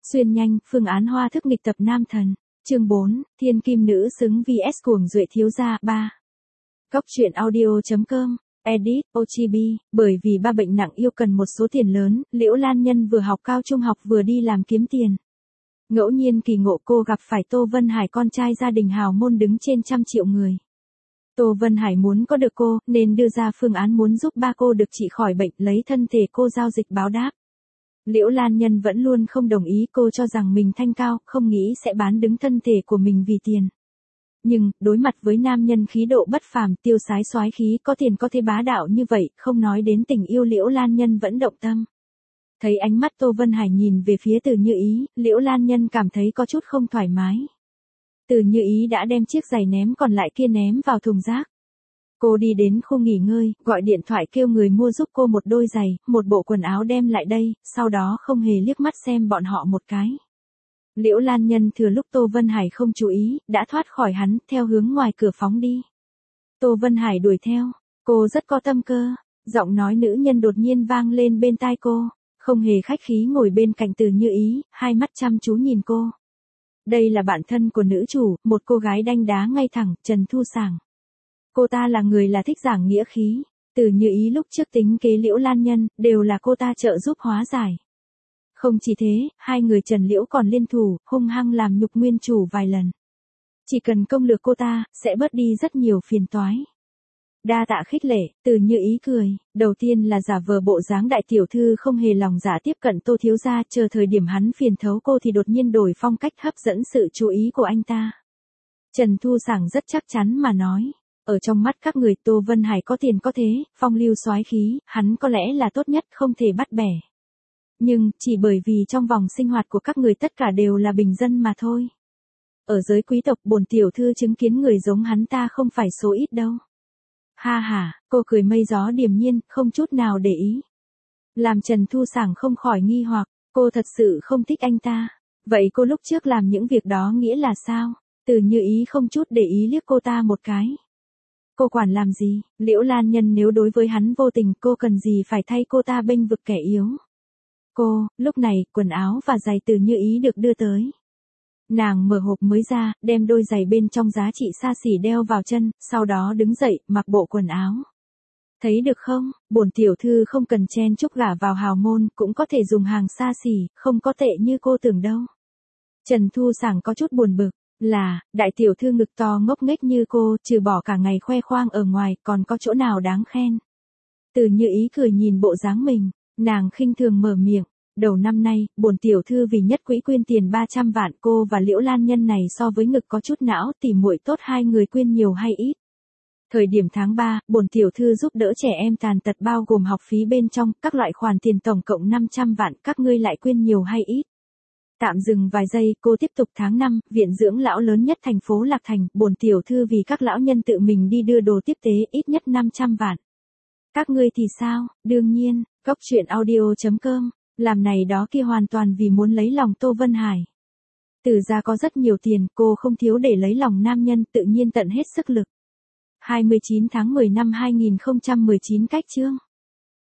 Xuyên nhanh, phương án hoa thức nghịch tập nam thần. Chương 4, thiên kim nữ xứng vs cuồng duệ thiếu gia 3. Góc truyện audio.com, edit, OGB, bởi vì ba bệnh nặng yêu cần một số tiền lớn, Liễu Lan Nhân vừa học cao trung học vừa đi làm kiếm tiền. Ngẫu nhiên kỳ ngộ cô gặp phải Tô Vân Hải, con trai gia đình hào môn đứng trên trăm triệu người. Tô Vân Hải muốn có được cô, nên đưa ra phương án muốn giúp ba cô được trị khỏi bệnh, lấy thân thể cô giao dịch báo đáp. Liễu Lan Nhân vẫn luôn không đồng ý, cô cho rằng mình thanh cao, không nghĩ sẽ bán đứng thân thể của mình vì tiền. Nhưng, đối mặt với nam nhân khí độ bất phàm, tiêu sái soái khí, có tiền có thế bá đạo như vậy, không nói đến tình yêu, Liễu Lan Nhân vẫn động tâm. Thấy ánh mắt Tô Vân Hải nhìn về phía Từ Như Ý, Liễu Lan Nhân cảm thấy có chút không thoải mái. Từ Như Ý đã đem chiếc giày ném còn lại kia ném vào thùng rác. Cô đi đến khu nghỉ ngơi, gọi điện thoại kêu người mua giúp cô một đôi giày, một bộ quần áo đem lại đây, sau đó không hề liếc mắt xem bọn họ một cái. Liễu Lan Nhân thừa lúc Tô Vân Hải không chú ý, đã thoát khỏi hắn, theo hướng ngoài cửa phóng đi. Tô Vân Hải đuổi theo, cô rất có tâm cơ, giọng nói nữ nhân đột nhiên vang lên bên tai cô, không hề khách khí ngồi bên cạnh Từ Như Ý, hai mắt chăm chú nhìn cô. Đây là bạn thân của nữ chủ, một cô gái đanh đá ngay thẳng, Trần Thu Sảng. Cô ta là người là thích giảng nghĩa khí, Từ Như Ý lúc trước tính kế Liễu Lan Nhân, đều là cô ta trợ giúp hóa giải. Không chỉ thế, hai người Trần Liễu còn liên thủ, hung hăng làm nhục nguyên chủ vài lần. Chỉ cần công lược cô ta, sẽ bớt đi rất nhiều phiền toái. Đa tạ khích lệ, Từ Như Ý cười, đầu tiên là giả vờ bộ dáng đại tiểu thư không hề lòng dạ tiếp cận Tô thiếu gia, chờ thời điểm hắn phiền thấu cô thì đột nhiên đổi phong cách hấp dẫn sự chú ý của anh ta. Trần Thu Sảng rất chắc chắn mà nói, ở trong mắt các người Tô Vân Hải có tiền có thế, phong lưu soái khí, hắn có lẽ là tốt nhất, không thể bắt bẻ. Nhưng, chỉ bởi vì trong vòng sinh hoạt của các người tất cả đều là bình dân mà thôi. Ở giới quý tộc, bổn tiểu thư chứng kiến người giống hắn ta không phải số ít đâu. Ha ha, cô cười mây gió điềm nhiên, không chút nào để ý. Làm Trần Thu Sảng không khỏi nghi hoặc, cô thật sự không thích anh ta. Vậy cô lúc trước làm những việc đó nghĩa là sao? Từ Như Ý không chút để ý liếc cô ta một cái. Cô quản làm gì? Liễu Lan Nhân nếu đối với hắn vô tình, cô cần gì phải thay cô ta bênh vực kẻ yếu? Cô, lúc này, quần áo và giày Từ Như Ý được đưa tới. Nàng mở hộp mới ra, đem đôi giày bên trong giá trị xa xỉ đeo vào chân, sau đó đứng dậy, mặc bộ quần áo. Thấy được không, bổn tiểu thư không cần chen chúc gả vào hào môn, cũng có thể dùng hàng xa xỉ, không có tệ như cô tưởng đâu. Trần Thu Sảng có chút buồn bực, là, đại tiểu thư ngực to ngốc nghếch như cô, trừ bỏ cả ngày khoe khoang ở ngoài, còn có chỗ nào đáng khen. Từ Như Ý cười nhìn bộ dáng mình, nàng khinh thường mở miệng. Đầu năm nay, bổn tiểu thư vì nhất quỹ quyên tiền 300 vạn, cô và Liễu Lan Nhân này so với ngực có chút não, tỉ muội tốt, hai người quyên nhiều hay ít. Thời điểm tháng 3, bổn tiểu thư giúp đỡ trẻ em tàn tật bao gồm học phí bên trong, các loại khoản tiền tổng cộng 500 vạn, các ngươi lại quyên nhiều hay ít. Tạm dừng vài giây, cô tiếp tục. Tháng 5, viện dưỡng lão lớn nhất thành phố Lạc Thành, bổn tiểu thư vì các lão nhân tự mình đi đưa đồ tiếp tế, ít nhất 500 vạn. Các ngươi thì sao? Đương nhiên, góc truyện audio.com. Làm này đó kia hoàn toàn vì muốn lấy lòng Tô Vân Hải. Từ gia có rất nhiều tiền, cô không thiếu để lấy lòng nam nhân, tự nhiên tận hết sức lực. 29 tháng 10 năm 2019 cách chương.